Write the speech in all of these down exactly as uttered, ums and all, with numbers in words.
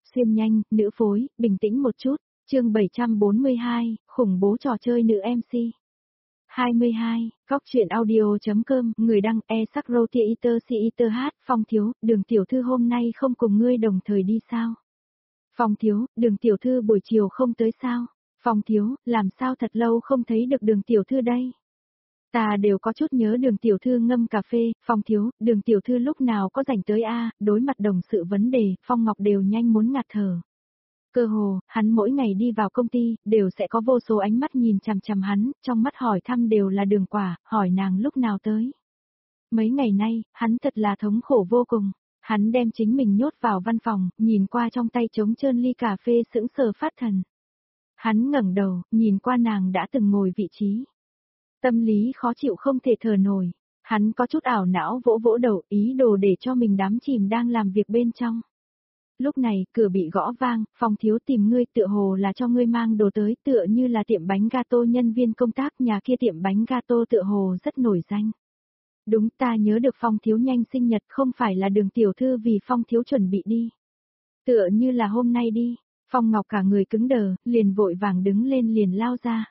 Xuyên nhanh, nữ phối, bình tĩnh một chút, chương bảy trăm bốn mươi hai, khủng bố trò chơi nữ em xê. hai mươi hai, góc truyện audio.com, người đăng e sắc rô tia iter si iter hát, Phong thiếu, Đường tiểu thư hôm nay không cùng ngươi đồng thời đi sao? Phong thiếu, Đường tiểu thư buổi chiều không tới sao? Phong thiếu, làm sao thật lâu không thấy được Đường tiểu thư đây? Ta đều có chút nhớ Đường tiểu thư ngâm cà phê. Phong thiếu, Đường tiểu thư lúc nào có rảnh tới a? Đối mặt đồng sự vấn đề, Phong Ngọc đều nhanh muốn ngạt thở. Cơ hồ, hắn mỗi ngày đi vào công ty, đều sẽ có vô số ánh mắt nhìn chằm chằm hắn, trong mắt hỏi thăm đều là Đường Quả, hỏi nàng lúc nào tới. Mấy ngày nay, hắn thật là thống khổ vô cùng. Hắn đem chính mình nhốt vào văn phòng, nhìn qua trong tay trống trơn ly cà phê sững sờ phát thần. Hắn ngẩng đầu, nhìn qua nàng đã từng ngồi vị trí. Tâm lý khó chịu không thể thở nổi. Hắn có chút ảo não vỗ vỗ đầu, ý đồ để cho mình đắm chìm đang làm việc bên trong. Lúc này, cửa bị gõ vang, Phong thiếu tìm ngươi, tựa hồ là cho ngươi mang đồ tới, tựa như là tiệm bánh gato nhân viên công tác, nhà kia tiệm bánh gato tựa hồ rất nổi danh. Đúng, ta nhớ được Phong thiếu nhanh sinh nhật, không phải là Đường tiểu thư vì Phong thiếu chuẩn bị đi. Tựa như là hôm nay đi. Phong Ngọc cả người cứng đờ, liền vội vàng đứng lên liền lao ra.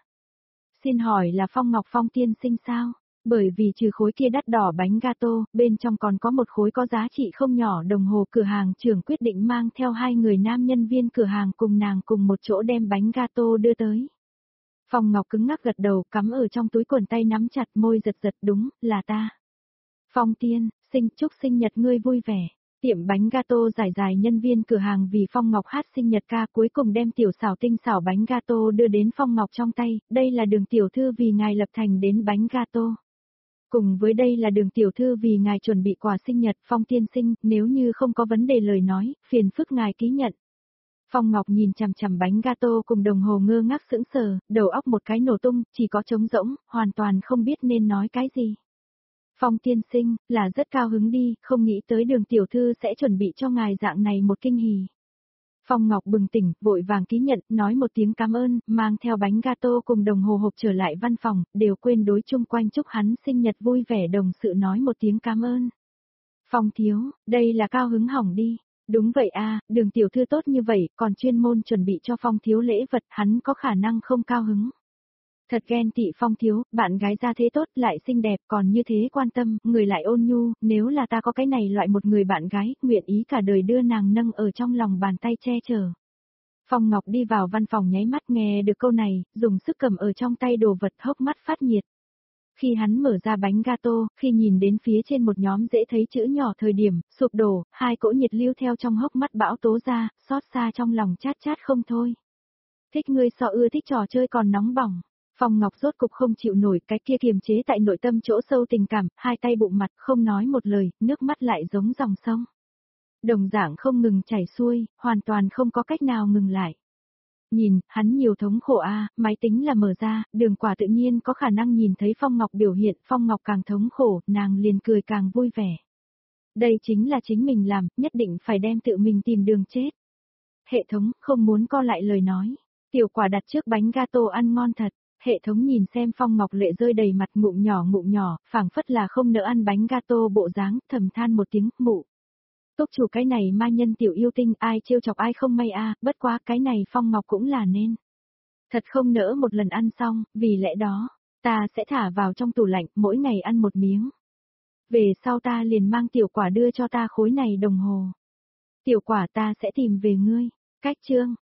Xin hỏi là Phong Ngọc Phong tiên sinh sao? Bởi vì trừ khối kia đắt đỏ bánh gato, bên trong còn có một khối có giá trị không nhỏ đồng hồ, cửa hàng trưởng quyết định mang theo hai người nam nhân viên cửa hàng cùng nàng cùng một chỗ đem bánh gato đưa tới. Phong Ngọc cứng ngắc gật đầu, cắm ở trong túi quần tay nắm chặt, môi giật giật, đúng, là ta. Phong tiên, sinh chúc sinh nhật ngươi vui vẻ. Tiệm bánh gato dài dài nhân viên cửa hàng vì Phong Ngọc hát sinh nhật ca, cuối cùng đem tiểu xảo tinh xảo bánh gato đưa đến Phong Ngọc trong tay, đây là Đường tiểu thư vì ngài lập thành đến bánh gato. Cùng với đây là Đường tiểu thư vì ngài chuẩn bị quà sinh nhật, Phong tiên sinh, nếu như không có vấn đề lời nói, phiền phức ngài ký nhận. Phong Ngọc nhìn chằm chằm bánh gato cùng đồng hồ ngơ ngác sững sờ, đầu óc một cái nổ tung, chỉ có trống rỗng, hoàn toàn không biết nên nói cái gì. Phong tiên sinh, là rất cao hứng đi, không nghĩ tới Đường tiểu thư sẽ chuẩn bị cho ngài dạng này một kinh hỉ. Phong Ngọc bừng tỉnh, vội vàng ký nhận, nói một tiếng cảm ơn, mang theo bánh gato cùng đồng hồ hộp trở lại văn phòng, đều quên đối chung quanh chúc hắn sinh nhật vui vẻ đồng sự nói một tiếng cảm ơn. Phong thiếu, đây là cao hứng hỏng đi. Đúng vậy a, Đường tiểu thư tốt như vậy, còn chuyên môn chuẩn bị cho Phong thiếu lễ vật, hắn có khả năng không cao hứng. Thật ghen tị Phong thiếu, bạn gái ra thế tốt, lại xinh đẹp, còn như thế quan tâm, người lại ôn nhu, nếu là ta có cái này loại một người bạn gái, nguyện ý cả đời đưa nàng nâng ở trong lòng bàn tay che chở. Phong Ngọc đi vào văn phòng nháy mắt nghe được câu này, dùng sức cầm ở trong tay đồ vật, hốc mắt phát nhiệt. Khi hắn mở ra bánh gato, khi nhìn đến phía trên một nhóm dễ thấy chữ nhỏ thời điểm, sụp đổ, hai cỗ nhiệt lưu theo trong hốc mắt bão tố ra, xót xa trong lòng chát chát không thôi. Thích ngươi so ưa thích trò chơi còn nóng bỏng. Phong Ngọc rốt cục không chịu nổi cái kia kiềm chế tại nội tâm chỗ sâu tình cảm, hai tay bụng mặt không nói một lời, nước mắt lại giống dòng sông. Đồng dạng không ngừng chảy xuôi, hoàn toàn không có cách nào ngừng lại. Nhìn, hắn nhiều thống khổ a, máy tính là mở ra, Đường Quả tự nhiên có khả năng nhìn thấy Phong Ngọc biểu hiện, Phong Ngọc càng thống khổ, nàng liền cười càng vui vẻ. Đây chính là chính mình làm, nhất định phải đem tự mình tìm đường chết. Hệ thống, không muốn co lại lời nói. Tiểu Quả đặt trước bánh gato ăn ngon thật. Hệ thống nhìn xem Phong Ngọc lệ rơi đầy mặt, ngụm nhỏ ngụm nhỏ, phảng phất là không nỡ ăn bánh gato bộ dáng, thầm than một tiếng, mụ. Túc chủ cái này ma nhân tiểu yêu tinh, ai trêu chọc ai không may a, bất quá cái này Phong Ngọc cũng là nên. Thật không nỡ một lần ăn xong, vì lẽ đó, ta sẽ thả vào trong tủ lạnh, mỗi ngày ăn một miếng. Về sau ta liền mang Tiểu Quả đưa cho ta khối này đồng hồ. Tiểu Quả ta sẽ tìm về ngươi. Cách chương.